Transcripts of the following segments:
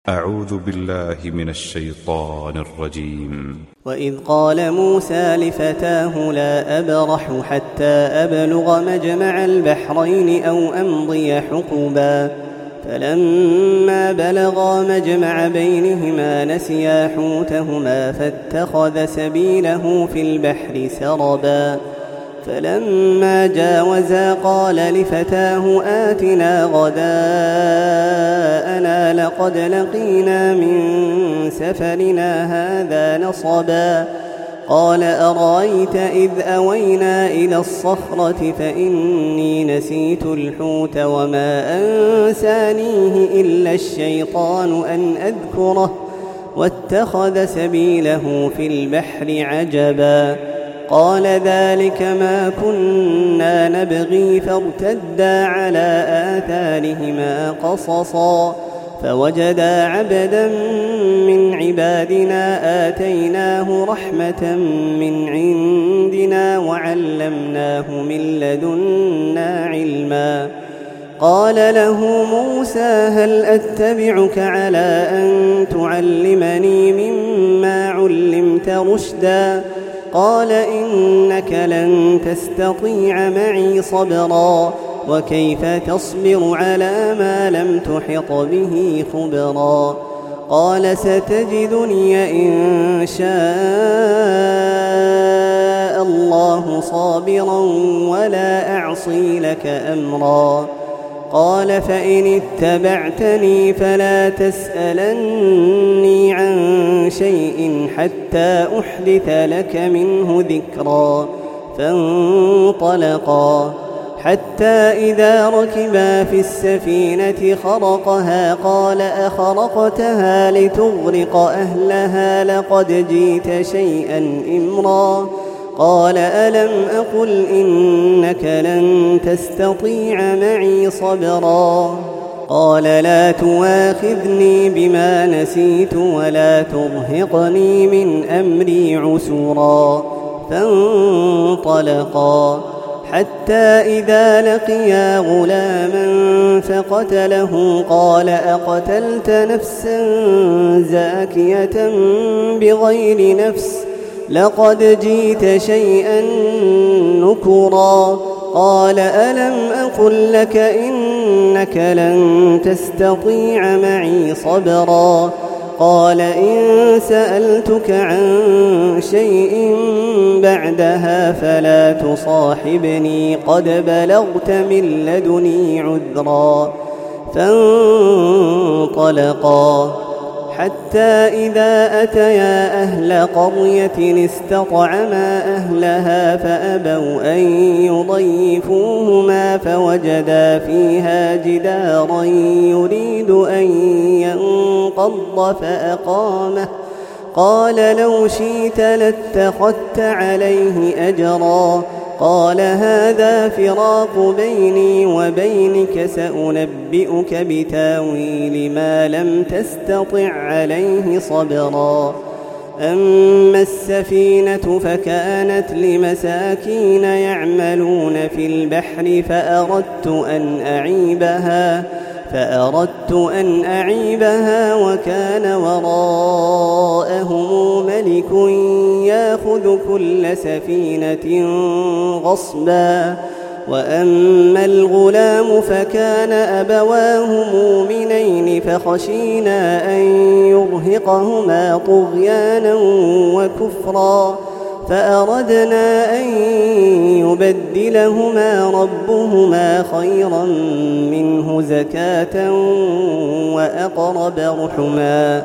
أعوذ بالله من الشيطان الرجيم. وإذ قال موسى لفتاه لا أبرح حتى أبلغ مجمع البحرين أو أمضي حقبا فلما بلغا مجمع بينهما نسيا حوتهما فاتخذ سبيله في البحر سربا فلما جاوزا قال لفتاه آتنا غداءنا لقد لقينا من سفرنا هذا نصبا قال أرأيت إذ أوينا إلى الصخرة فإني نسيت الحوت وما أنسانيه إلا الشيطان أن أذكره واتخذ سبيله في البحر عجبا قال ذلك ما كنا نبغي فارتدا على آثارهما قصصا فوجدا عبدا من عبادنا آتيناه رحمة من عندنا وعلمناه من لدنا علما قال له موسى هل أتبعك على أن تعلمني مما علمت رشدا قال إنك لن تستطيع معي صبرا وكيف تصبر على ما لم تحط به خبرا قال ستجدني إن شاء الله صابرا ولا أعصي لك أمرا قال فإن اتبعتني فلا تسألني عن شيء حتى أحدث لك منه ذكرا فانطلقا حتى إذا ركبا في السفينة خرقها قال أخرقتها لتغرق أهلها لقد جئت شيئا إمرا قال ألم أقل إنك لن تستطيع معي صبرا قال لا تواخذني بما نسيت ولا ترهقني من أمري عسرا فانطلقا حتى إذا لقيا غلاما فقتله قال أقتلت نفسا زاكية بغير نفس لقد جئت شيئا نكرا قال ألم أقل لك إنك لن تستطيع معي صبرا قال إن سألتك عن شيء بعدها فلا تصاحبني قد بلغت من لدني عذرا فانطلقا حتى إذا أتيا أهل قرية استطعما أهلها فأبوا أن يضيفوهما فوجدا فيها جدارا يريد أن ينقض فأقامه قال لو شئت لاتخذت عليه أجرا قال هذا فراق بيني وبينك سأنبئك بتاويل ما لم تستطع عليه صبرا أما السفينة فكانت لمساكين يعملون في البحر فأردت أن أعيبها وكان وراءهم ملك يأخذ كل سفينة غصبا وأما الغلام فكان أبواه مؤمنين فخشينا أن يرهقهما طغيانا وكفرا فأردنا أن يبدلهما ربهما خيرا منه زكاة وأقرب رحما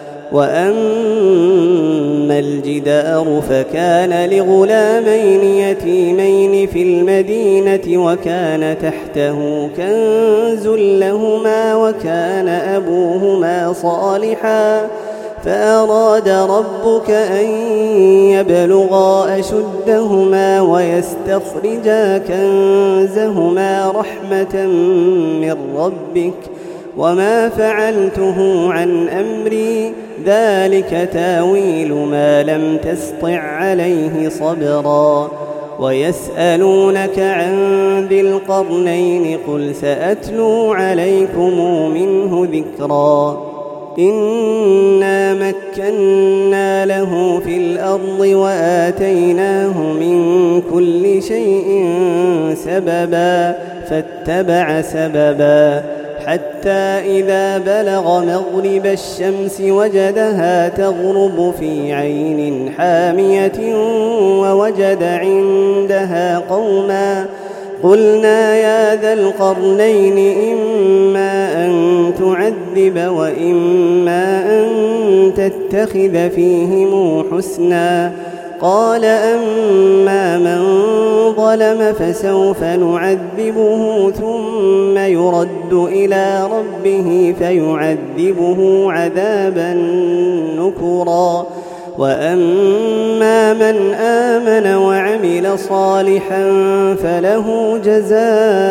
وأما الجدار فكان لغلامين يتيمين في المدينة وكان تحته كنز لهما وكان أبوهما صالحا فأراد ربك أن يبلغا أشدهما ويستخرجا كنزهما رحمة من ربك وما فعلته عن أمري ذلك تاويل ما لم تسطع عليه صبرا ويسألونك عن ذي القرنين قل سأتلو عليكم منه ذكرا إنا مكنا له في الأرض وآتيناه من كل شيء سببا فاتبع سببا حتى إذا بلغ مغرب الشمس وجدها تغرب في عين حامية ووجد عندها قوما قلنا يا ذا القرنين إما أن تعذب وإما أن تتخذ فيهم حسنا قال أما من ظلم فسوف نعذبه ثم يرد إلى ربه فيعذبه عذابا نكرا وأما من آمن وعمل صالحا فله جزاء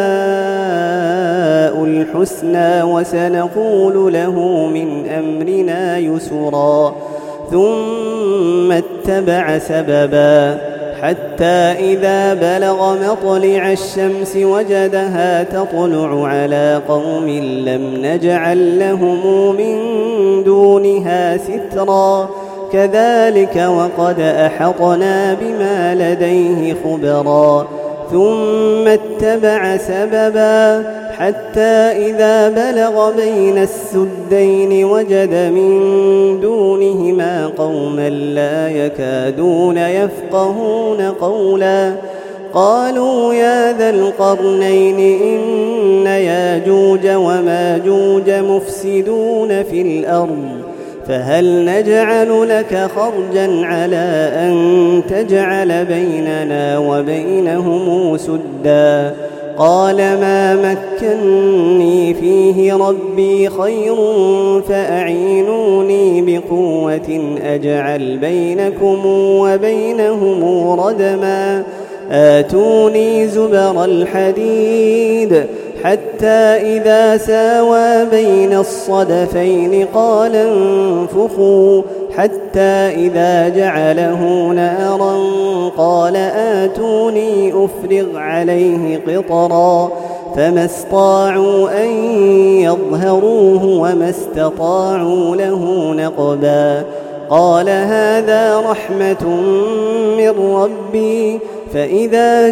الحسنى وسنقول له من أمرنا يسرا ثم اتبع سببا حتى إذا بلغ مطلع الشمس وجدها تطلع على قوم لم نجعل لهم من دونها سترا كذلك وقد أحطنا بما لديه خبرا ثم اتبع سببا حتى إذا بلغ بين السدين وجد من دونهما قوما لا يكادون يفقهون قولا قالوا يا ذا القرنين إن ياجوج وماجوج مفسدون في الأرض فهل نجعل لك خرجا على أن تجعل بيننا وبينهم سدا قال ما مكني فيه ربي خير فأعينوني بقوة أجعل بينكم وبينهم ردما آتوني زبر الحديد حتى إذا ساوى بين الصدفين قال انفخوا حتى إذا جعله نارا قال آتوني أفرغ عليه قطرا فما استطاعوا أن يظهروه وما استطاعوا له نقبا قال هذا رحمة من ربي فإذا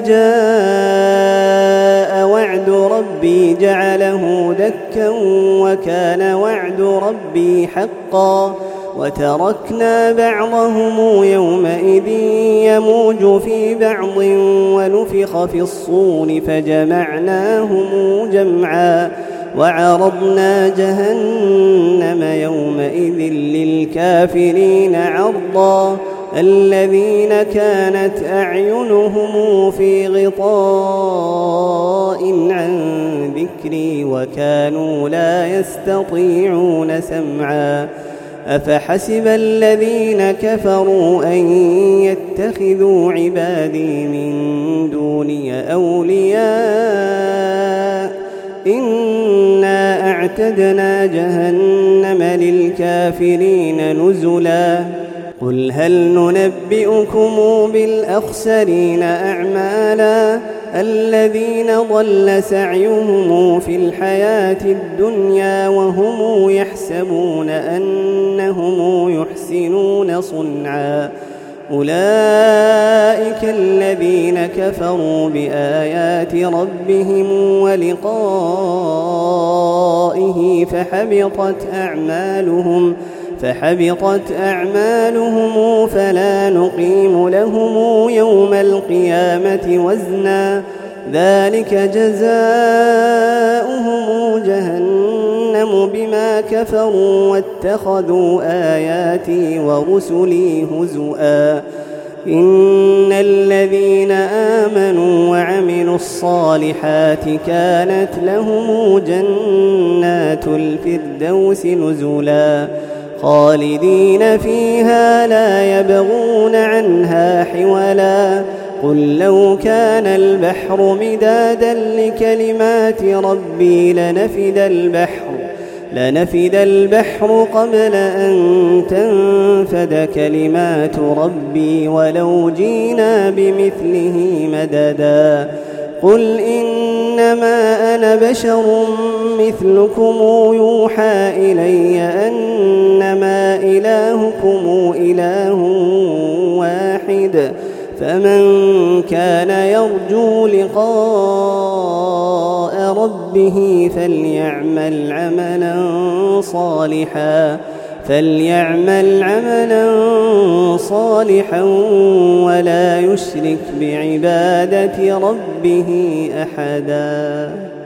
جاء وعد ربي جعله دكا وكان وعد ربي حقا وتركنا بعضهم يومئذ يموج في بعض ونفخ في الصور فجمعناهم جمعا وعرضنا جهنم يومئذ للكافرين عرضا الذين كانت أعينهم في غطاء عن ذكري وكانوا لا يستطيعون سمعا أفحسب الذين كفروا أن يتخذوا عبادي من دوني أولياء إنا أعتدنا جهنم للكافرين نزلا قل هل ننبئكم بالأخسرين أعمالا الذين ضل سعيهم في الحياة الدنيا وهم يحسبون أنهم يحسنون صنعا أولئك الذين كفروا بآيات ربهم ولقائه فحبطت أعمالهم فلا نقيم لهم يوم القيامة وزنا ذلك جزاؤهم جهنم بما كفروا واتخذوا آياتي ورسلي هزؤا إن الذين آمنوا وعملوا الصالحات كانت لهم جنات الفردوس نزلا خالدين فيها لا يبغون عنها حولا قل لو كان البحر مدادا لكلمات ربي لنفد البحر قبل أن تنفد كلمات ربي ولو جينا بمثله مددا قل إنما أنا بشر مثلكم يوحى إلي أنما إلهكم إله واحد فمن كان يرجو لقاء ربه فليعمل عملا صالحا ولا يشرك بعبادة ربه أحدا.